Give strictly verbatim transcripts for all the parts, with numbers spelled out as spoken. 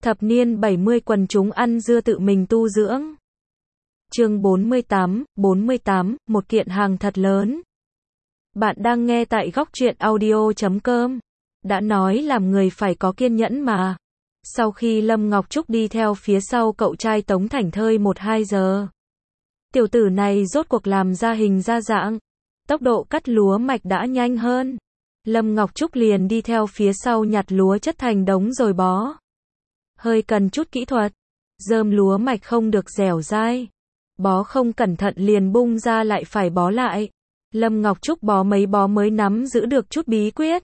Thập niên bảy mươi quần chúng ăn dưa tự mình tu dưỡng. Chương bốn mươi tám, bốn mươi tám, một kiện hàng thật lớn. Bạn đang nghe tại góc truyện audio chấm com. Đã nói làm người phải có kiên nhẫn mà. Sau khi Lâm Ngọc Trúc đi theo phía sau cậu trai Tống thảnh thơi một hai giờ. Tiểu tử này rốt cuộc làm ra hình ra dạng. Tốc độ cắt lúa mạch đã nhanh hơn. Lâm Ngọc Trúc liền đi theo phía sau nhặt lúa chất thành đống rồi bó. Hơi cần chút kỹ thuật. Rơm lúa mạch không được dẻo dai. Bó không cẩn thận liền bung ra lại phải bó lại. Lâm Ngọc Trúc bó mấy bó mới nắm giữ được chút bí quyết.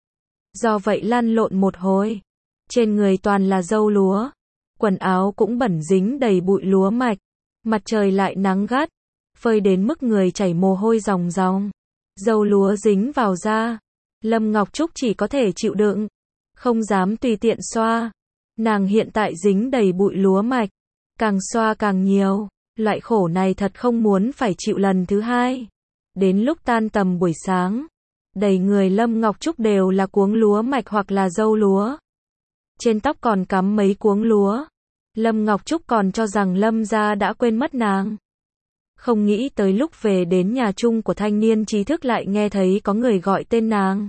Do vậy lăn lộn một hồi. Trên người toàn là dâu lúa. Quần áo cũng bẩn dính đầy bụi lúa mạch. Mặt trời lại nắng gắt. Phơi đến mức người chảy mồ hôi ròng ròng. Dâu lúa dính vào da. Lâm Ngọc Trúc chỉ có thể chịu đựng. Không dám tùy tiện xoa. Nàng hiện tại dính đầy bụi lúa mạch. Càng xoa càng nhiều. Loại khổ này thật không muốn phải chịu lần thứ hai. Đến lúc tan tầm buổi sáng. Đầy người Lâm Ngọc Trúc đều là cuống lúa mạch hoặc là dâu lúa. Trên tóc còn cắm mấy cuống lúa. Lâm Ngọc Trúc còn cho rằng Lâm gia đã quên mất nàng. Không nghĩ tới lúc về đến nhà chung của thanh niên trí thức lại nghe thấy có người gọi tên nàng.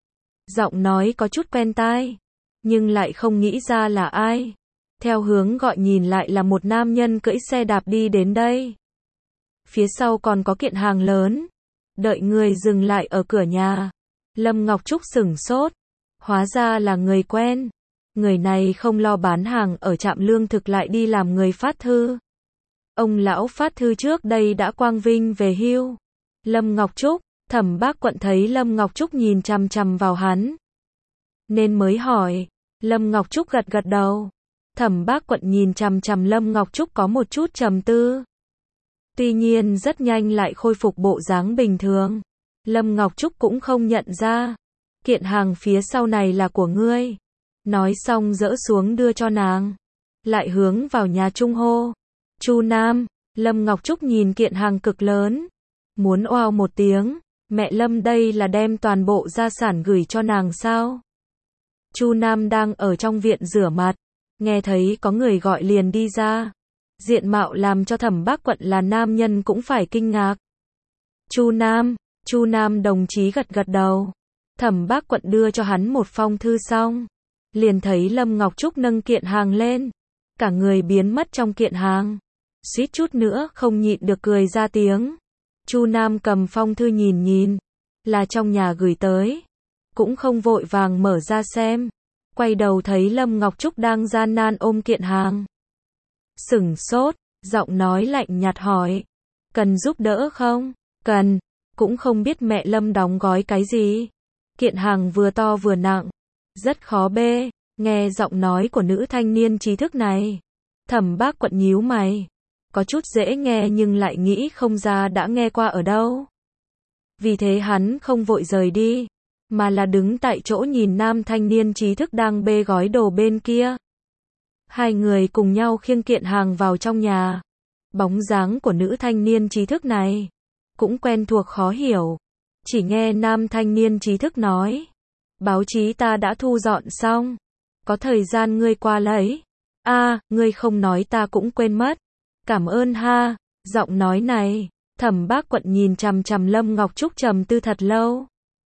Giọng nói có chút quen tai. Nhưng lại không nghĩ ra là ai. Theo hướng gọi nhìn lại là một nam nhân cưỡi xe đạp đi đến đây. Phía sau còn có kiện hàng lớn. Đợi người dừng lại ở cửa nhà. Lâm Ngọc Trúc sửng sốt. Hóa ra là người quen. Người này không lo bán hàng ở trạm lương thực lại đi làm người phát thư. Ông lão phát thư trước đây đã quang vinh về hưu. Lâm Ngọc Trúc, Thẩm Bác Quận thấy Lâm Ngọc Trúc nhìn chằm chằm vào hắn. Nên mới hỏi. Lâm Ngọc Trúc gật gật đầu. Thẩm Bác Quận nhìn chằm chằm Lâm Ngọc Trúc có một chút trầm tư. Tuy nhiên rất nhanh lại khôi phục bộ dáng bình thường. Lâm Ngọc Trúc cũng không nhận ra. Kiện hàng phía sau này là của ngươi. Nói xong dỡ xuống đưa cho nàng. Lại hướng vào nhà trung hô. Chu Nam, Lâm Ngọc Trúc nhìn kiện hàng cực lớn. Muốn oao một tiếng. Mẹ Lâm đây là đem toàn bộ gia sản gửi cho nàng sao? Chu Nam đang ở trong viện rửa mặt. Nghe thấy có người gọi liền đi ra. Diện mạo làm cho Thẩm Bác Quận là nam nhân cũng phải kinh ngạc. Chu Nam, Chu Nam đồng chí gật gật đầu. Thẩm Bác Quận đưa cho hắn một phong thư xong. Liền thấy Lâm Ngọc Trúc nâng kiện hàng lên. Cả người biến mất trong kiện hàng. Suýt chút nữa không nhịn được cười ra tiếng. Chu Nam cầm phong thư nhìn nhìn. Là trong nhà gửi tới. Cũng không vội vàng mở ra xem. Quay đầu thấy Lâm Ngọc Trúc đang gian nan ôm kiện hàng. Sửng sốt, giọng nói lạnh nhạt hỏi. Cần giúp đỡ không? Cần. Cũng không biết mẹ Lâm đóng gói cái gì. Kiện hàng vừa to vừa nặng. Rất khó bê. Nghe giọng nói của nữ thanh niên trí thức này. Thẩm Bác Quận nhíu mày. Có chút dễ nghe nhưng lại nghĩ không ra đã nghe qua ở đâu. Vì thế hắn không vội rời đi. Mà là đứng tại chỗ nhìn nam thanh niên trí thức đang bê gói đồ bên kia. Hai người cùng nhau khiêng kiện hàng vào trong nhà. Bóng dáng của nữ thanh niên trí thức này cũng quen thuộc khó hiểu. Chỉ nghe nam thanh niên trí thức nói. Báo chí ta đã thu dọn xong. Có thời gian ngươi qua lấy. A, à, ngươi không nói ta cũng quên mất. Cảm ơn ha. Giọng nói này, Thẩm Bác Quận nhìn chằm chằm Lâm Ngọc Trúc trầm tư thật lâu.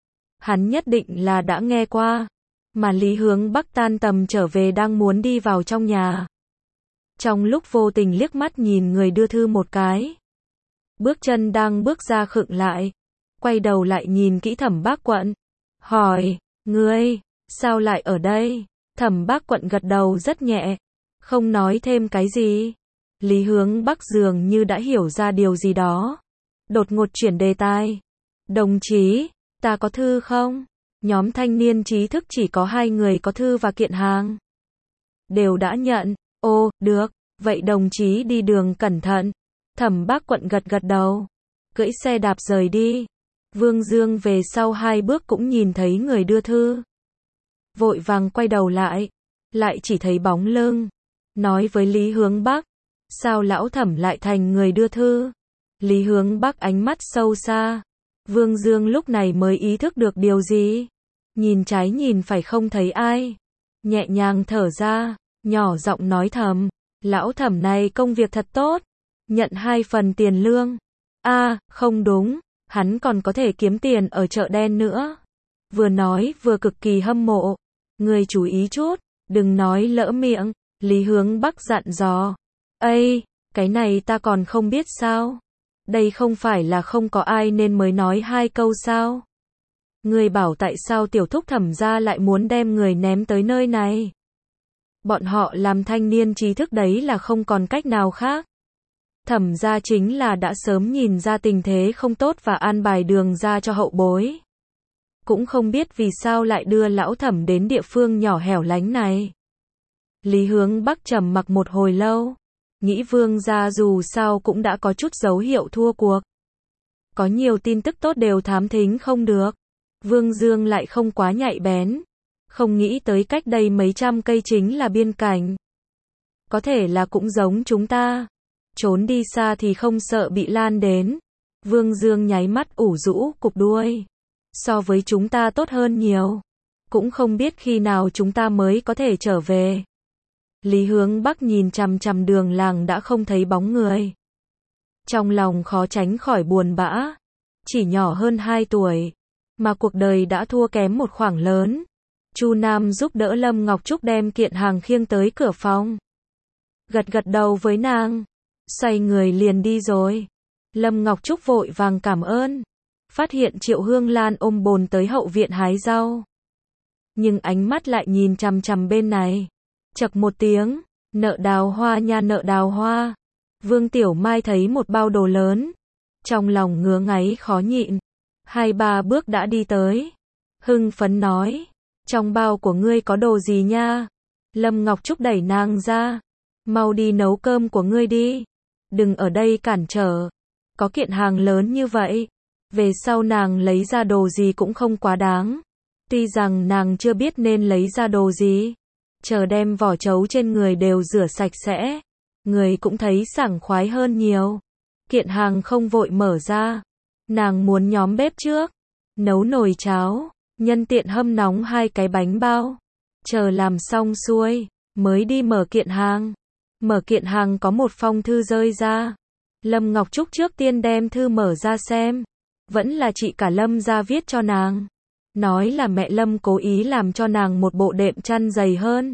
Hắn nhất định là đã nghe qua. Mà Lý Hướng Bắc tan tầm trở về đang muốn đi vào trong nhà. Trong lúc vô tình liếc mắt nhìn người đưa thư một cái. Bước chân đang bước ra khựng lại. Quay đầu lại nhìn kỹ Thẩm Bác Quận. Hỏi, ngươi, sao lại ở đây? Thẩm Bác Quận gật đầu rất nhẹ. Không nói thêm cái gì. Lý Hướng Bắc dường như đã hiểu ra điều gì đó. Đột ngột chuyển đề tài. Đồng chí, ta có thư không? Nhóm thanh niên trí thức chỉ có hai người có thư và kiện hàng. Đều đã nhận. Ô, được. Vậy đồng chí đi đường cẩn thận. Thẩm Bác Quận gật gật đầu. Cưỡi xe đạp rời đi. Vương Dương về sau hai bước cũng nhìn thấy người đưa thư. Vội vàng quay đầu lại. Lại chỉ thấy bóng lưng. Nói với Lý Hướng Bắc. Sao lão Thẩm lại thành người đưa thư? Lý Hướng Bắc ánh mắt sâu xa. Vương Dương lúc này mới ý thức được điều gì. Nhìn trái nhìn phải không thấy ai. Nhẹ nhàng thở ra. nhỏ giọng nói thầm, lão Thẩm này công việc thật tốt, nhận hai phần tiền lương. A, không đúng, hắn còn có thể kiếm tiền ở chợ đen nữa. Vừa nói vừa cực kỳ hâm mộ. Người chú ý chút, đừng nói lỡ miệng, Lý Hướng Bắc dặn dò. Ây, cái này ta còn không biết sao? Đây không phải là không có ai nên mới nói hai câu sao? Người bảo tại sao tiểu thúc Thẩm gia lại muốn đem người ném tới nơi này? Bọn họ làm thanh niên trí thức đấy là không còn cách nào khác. Thẩm gia chính là đã sớm nhìn ra tình thế không tốt và an bài đường ra cho hậu bối. Cũng không biết vì sao lại đưa lão Thẩm đến địa phương nhỏ hẻo lánh này. Lý Hướng Bắc trầm mặc một hồi lâu, nghĩ Vương gia dù sao cũng đã có chút dấu hiệu thua cuộc. Có nhiều tin tức tốt đều thám thính không được. Vương Dương lại không quá nhạy bén, không nghĩ tới cách đây mấy trăm cây chính là biên cảnh. Có thể là cũng giống chúng ta, trốn đi xa thì không sợ bị lan đến. Vương Dương nháy mắt ủ rũ cục đuôi. So với chúng ta tốt hơn nhiều. Cũng không biết khi nào chúng ta mới có thể trở về. Lý Hướng Bắc nhìn chằm chằm đường làng đã không thấy bóng người. Trong lòng khó tránh khỏi buồn bã. Chỉ nhỏ hơn hai tuổi, mà cuộc đời đã thua kém một khoảng lớn. Chu Nam giúp đỡ Lâm Ngọc Trúc đem kiện hàng khiêng tới cửa phòng. Gật gật đầu với nàng, xoay người liền đi rồi. Lâm Ngọc Trúc vội vàng cảm ơn. Phát hiện Triệu Hương Lan ôm bồn tới hậu viện hái rau. Nhưng ánh mắt lại nhìn chằm chằm bên này. Chậc một tiếng, nợ đào hoa nha nợ đào hoa. Vương Tiểu Mai thấy một bao đồ lớn. Trong lòng ngứa ngáy khó nhịn. Hai ba bước đã đi tới. Hưng phấn nói. Trong bao của ngươi có đồ gì nha? Lâm Ngọc Trúc đẩy nàng ra. Mau đi nấu cơm của ngươi đi. Đừng ở đây cản trở. Có kiện hàng lớn như vậy. Về sau nàng lấy ra đồ gì cũng không quá đáng. Tuy rằng nàng chưa biết nên lấy ra đồ gì. Chờ đem vỏ trấu trên người đều rửa sạch sẽ. Người cũng thấy sảng khoái hơn nhiều. Kiện hàng không vội mở ra. Nàng muốn nhóm bếp trước. Nấu nồi cháo. Nhân tiện hâm nóng hai cái bánh bao. Chờ làm xong xuôi. Mới đi mở kiện hàng. Mở kiện hàng có một phong thư rơi ra. Lâm Ngọc Trúc trước tiên đem thư mở ra xem. Vẫn là chị cả Lâm ra viết cho nàng. Nói là mẹ Lâm cố ý làm cho nàng một bộ đệm chăn dày hơn.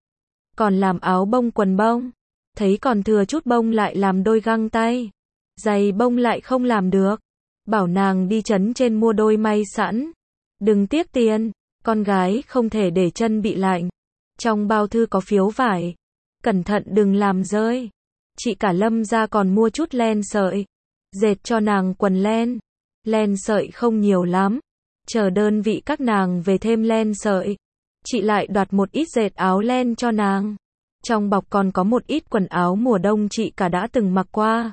Còn làm áo bông quần bông. Thấy còn thừa chút bông lại làm đôi găng tay. Giày bông lại không làm được. Bảo nàng đi trấn trên mua đôi may sẵn. Đừng tiếc tiền. Con gái không thể để chân bị lạnh. Trong bao thư có phiếu vải. Cẩn thận đừng làm rơi. Chị cả Lâm ra còn mua chút len sợi. Dệt cho nàng quần len. Len sợi không nhiều lắm. Chờ đơn vị các nàng về thêm len sợi. Chị lại đoạt một ít dệt áo len cho nàng. Trong bọc còn có một ít quần áo mùa đông chị cả đã từng mặc qua.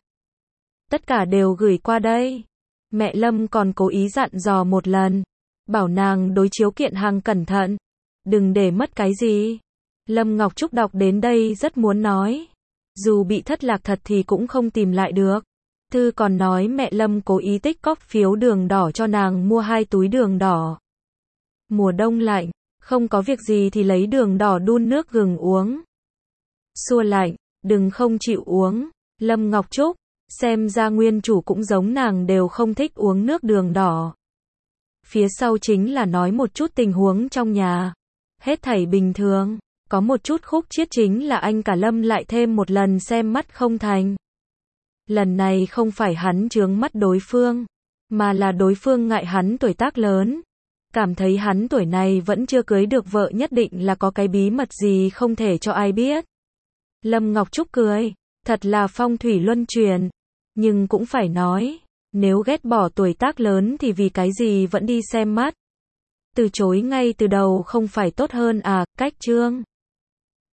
Tất cả đều gửi qua đây. Mẹ Lâm còn cố ý dặn dò một lần. Bảo nàng đối chiếu kiện hàng cẩn thận. Đừng để mất cái gì. Lâm Ngọc Trúc đọc đến đây rất muốn nói. Dù bị thất lạc thật thì cũng không tìm lại được. Thư còn nói mẹ Lâm cố ý tích cóp phiếu đường đỏ cho nàng mua hai túi đường đỏ. Mùa đông lạnh, không có việc gì thì lấy đường đỏ đun nước gừng uống. Xua lạnh, đừng không chịu uống. Lâm Ngọc Trúc, xem ra nguyên chủ cũng giống nàng đều không thích uống nước đường đỏ. Phía sau chính là nói một chút tình huống trong nhà. Hết thảy bình thường, có một chút khúc chiết chính là anh cả Lâm lại thêm một lần xem mắt không thành. Lần này không phải hắn chướng mắt đối phương, mà là đối phương ngại hắn tuổi tác lớn. Cảm thấy hắn tuổi này vẫn chưa cưới được vợ nhất định là có cái bí mật gì không thể cho ai biết. Lâm Ngọc Trúc cười, thật là phong thủy luân chuyển. Nhưng cũng phải nói, nếu ghét bỏ tuổi tác lớn thì vì cái gì vẫn đi xem mắt. Từ chối ngay từ đầu không phải tốt hơn à, cách chương.